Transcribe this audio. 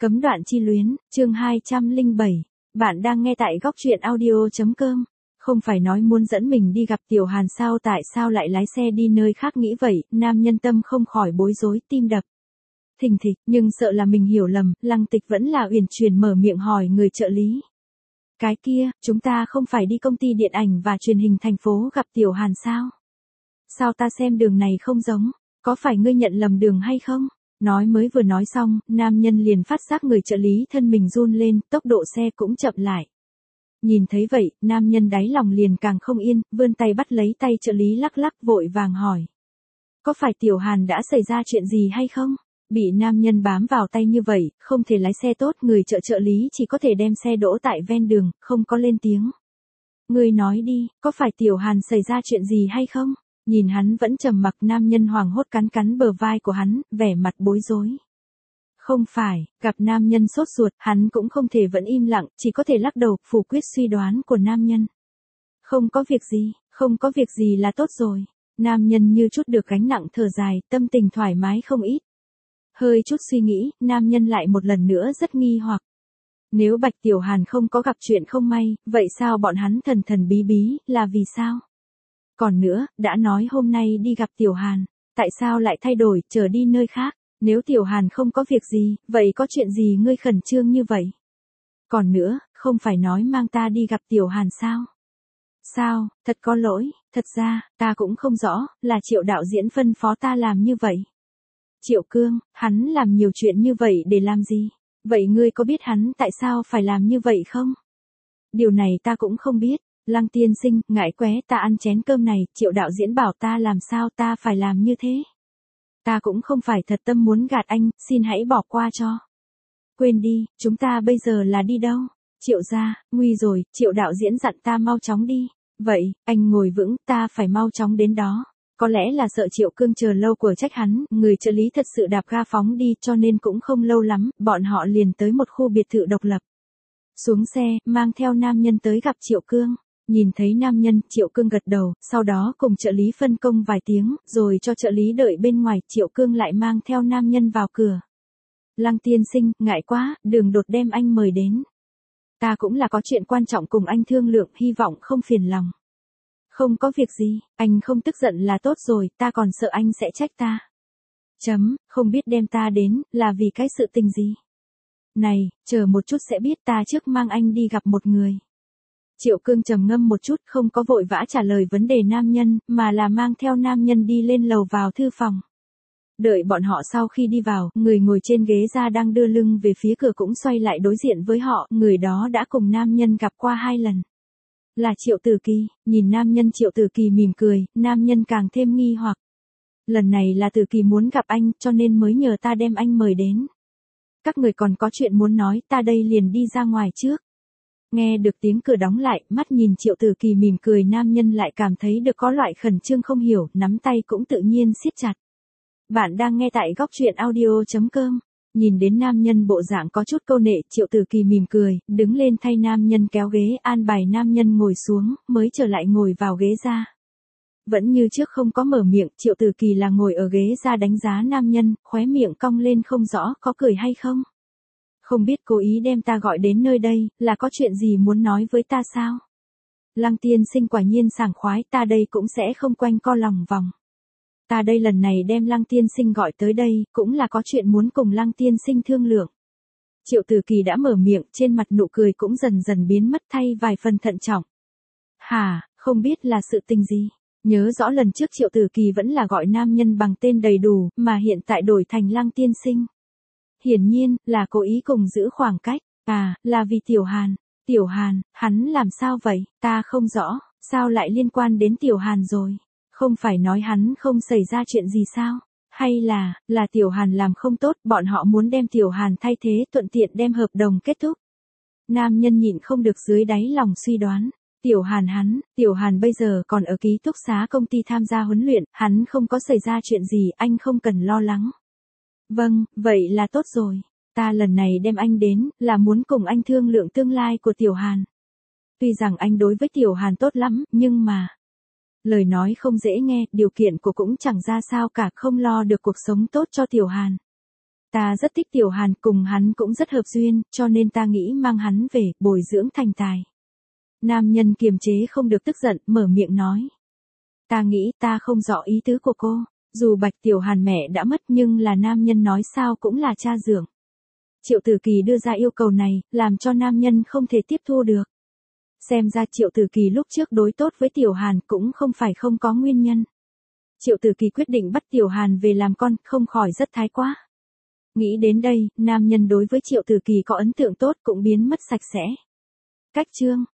Cấm đoạn chi luyến, chương 207. Bạn đang nghe tại góc truyện audio.com. Không phải nói muốn dẫn mình đi gặp Tiểu Hàn sao, tại sao lại lái xe đi nơi khác nghĩ vậy, nam nhân tâm không khỏi bối rối, tim đập thình thịch, nhưng sợ là mình hiểu lầm, Lăng Tịch vẫn là uyển chuyển mở miệng hỏi người trợ lý. Cái kia, chúng ta không phải đi công ty điện ảnh và truyền hình thành phố gặp Tiểu Hàn sao? Sao ta xem đường này không giống, có phải ngươi nhận lầm đường hay không? Nói mới vừa nói xong, nam nhân liền phát giác người trợ lý thân mình run lên, tốc độ xe cũng chậm lại. Nhìn thấy vậy, nam nhân đáy lòng liền càng không yên, vươn tay bắt lấy tay trợ lý lắc lắc vội vàng hỏi. Có phải Tiểu Hàn đã xảy ra chuyện gì hay không? Bị nam nhân bám vào tay như vậy, không thể lái xe tốt, người trợ lý chỉ có thể đem xe đỗ tại ven đường, không có lên tiếng. Ngươi nói đi, có phải Tiểu Hàn xảy ra chuyện gì hay không? Nhìn hắn vẫn trầm mặc, nam nhân hoảng hốt cắn cắn bờ vai của hắn, vẻ mặt bối rối. Không phải, gặp nam nhân sốt ruột, hắn cũng không thể vẫn im lặng, chỉ có thể lắc đầu, phủ quyết suy đoán của nam nhân. Không có việc gì là tốt rồi. Nam nhân như chút được gánh nặng thở dài, tâm tình thoải mái không ít. Hơi chút suy nghĩ, nam nhân lại một lần nữa rất nghi hoặc. Nếu Bạch Tiểu Hàn không có gặp chuyện không may, vậy sao bọn hắn thần thần bí bí, là vì sao? Còn nữa, đã nói hôm nay đi gặp Tiểu Hàn, tại sao lại thay đổi, trở đi nơi khác? Nếu Tiểu Hàn không có việc gì, vậy có chuyện gì ngươi khẩn trương như vậy? Còn nữa, không phải nói mang ta đi gặp Tiểu Hàn sao? Sao, thật có lỗi, thật ra, ta cũng không rõ, là Triệu đạo diễn phân phó ta làm như vậy. Triệu Cương, hắn làm nhiều chuyện như vậy để làm gì? Vậy ngươi có biết hắn tại sao phải làm như vậy không? Điều này ta cũng không biết. Lăng tiên sinh, ngại qué, ta ăn chén cơm này, Triệu đạo diễn bảo ta làm sao ta phải làm như thế. Ta cũng không phải thật tâm muốn gạt anh, xin hãy bỏ qua cho. Quên đi, chúng ta bây giờ là đi đâu? Triệu gia, nguy rồi, Triệu đạo diễn dặn ta mau chóng đi. Vậy, anh ngồi vững, ta phải mau chóng đến đó. Có lẽ là sợ Triệu Cương chờ lâu của trách hắn, người trợ lý thật sự đạp ga phóng đi cho nên cũng không lâu lắm, bọn họ liền tới một khu biệt thự độc lập. Xuống xe, mang theo nam nhân tới gặp Triệu Cương. Nhìn thấy nam nhân, Triệu Cương gật đầu, sau đó cùng trợ lý phân công vài tiếng, rồi cho trợ lý đợi bên ngoài, Triệu Cương lại mang theo nam nhân vào cửa. Lăng tiên sinh, ngại quá, đường đột đem anh mời đến. Ta cũng là có chuyện quan trọng cùng anh thương lượng, hy vọng không phiền lòng. Không có việc gì, anh không tức giận là tốt rồi, ta còn sợ anh sẽ trách ta. Không biết đem ta đến, là vì cái sự tình gì? Này, chờ một chút sẽ biết, ta trước mang anh đi gặp một người. Triệu Cương trầm ngâm một chút, không có vội vã trả lời vấn đề nam nhân, mà là mang theo nam nhân đi lên lầu vào thư phòng. Đợi bọn họ sau khi đi vào, người ngồi trên ghế ra đang đưa lưng về phía cửa cũng xoay lại đối diện với họ, người đó đã cùng nam nhân gặp qua 2 lần. Là Triệu Tử Kỳ, nhìn nam nhân Triệu Tử Kỳ mỉm cười, nam nhân càng thêm nghi hoặc. Lần này là Tử Kỳ muốn gặp anh, cho nên mới nhờ ta đem anh mời đến. Các người còn có chuyện muốn nói, ta đây liền đi ra ngoài trước. Nghe được tiếng cửa đóng lại, mắt nhìn Triệu Tử Kỳ mỉm cười, nam nhân lại cảm thấy được có loại khẩn trương không hiểu, nắm tay cũng tự nhiên siết chặt. Bạn đang nghe tại góc truyện audio.com. Nhìn đến nam nhân bộ dạng có chút câu nệ, Triệu Tử Kỳ mỉm cười, đứng lên thay nam nhân kéo ghế, an bài nam nhân ngồi xuống, mới trở lại ngồi vào ghế ra. Vẫn như trước không có mở miệng, Triệu Tử Kỳ là ngồi ở ghế ra đánh giá nam nhân, khóe miệng cong lên không rõ có cười hay không. Không biết cố ý đem ta gọi đến nơi đây, là có chuyện gì muốn nói với ta sao? Lăng tiên sinh quả nhiên sảng khoái, ta đây cũng sẽ không quanh co lòng vòng. Ta đây lần này đem Lăng tiên sinh gọi tới đây, cũng là có chuyện muốn cùng Lăng tiên sinh thương lượng. Triệu Tử Kỳ đã mở miệng, trên mặt nụ cười cũng dần dần biến mất thay vài phần thận trọng. Hả, không biết là sự tình gì? Nhớ rõ lần trước Triệu Tử Kỳ vẫn là gọi nam nhân bằng tên đầy đủ, mà hiện tại đổi thành Lăng tiên sinh. Hiển nhiên, là cố ý cùng giữ khoảng cách. À, là vì Tiểu Hàn. Tiểu Hàn, hắn làm sao vậy? Ta không rõ, sao lại liên quan đến Tiểu Hàn rồi? Không phải nói hắn không xảy ra chuyện gì sao? Hay là Tiểu Hàn làm không tốt, bọn họ muốn đem Tiểu Hàn thay thế, thuận tiện đem hợp đồng kết thúc. Nam nhân nhịn không được dưới đáy lòng suy đoán. Tiểu Hàn bây giờ còn ở ký túc xá công ty tham gia huấn luyện, hắn không có xảy ra chuyện gì, anh không cần lo lắng. Vâng, vậy là tốt rồi. Ta lần này đem anh đến, là muốn cùng anh thương lượng tương lai của Tiểu Hàn. Tuy rằng anh đối với Tiểu Hàn tốt lắm, nhưng mà... Lời nói không dễ nghe, điều kiện của cũng chẳng ra sao cả, không lo được cuộc sống tốt cho Tiểu Hàn. Ta rất thích Tiểu Hàn, cùng hắn cũng rất hợp duyên, cho nên ta nghĩ mang hắn về, bồi dưỡng thành tài. Nam nhân kiềm chế không được tức giận, mở miệng nói. Ta nghĩ ta không rõ ý tứ của cô. Dù Bạch Tiểu Hàn mẹ đã mất nhưng là nam nhân nói sao cũng là cha dưỡng. Triệu Tử Kỳ đưa ra yêu cầu này, làm cho nam nhân không thể tiếp thu được. Xem ra Triệu Tử Kỳ lúc trước đối tốt với Tiểu Hàn cũng không phải không có nguyên nhân. Triệu Tử Kỳ quyết định bắt Tiểu Hàn về làm con, không khỏi rất thái quá. Nghĩ đến đây, nam nhân đối với Triệu Tử Kỳ có ấn tượng tốt cũng biến mất sạch sẽ. Cách chương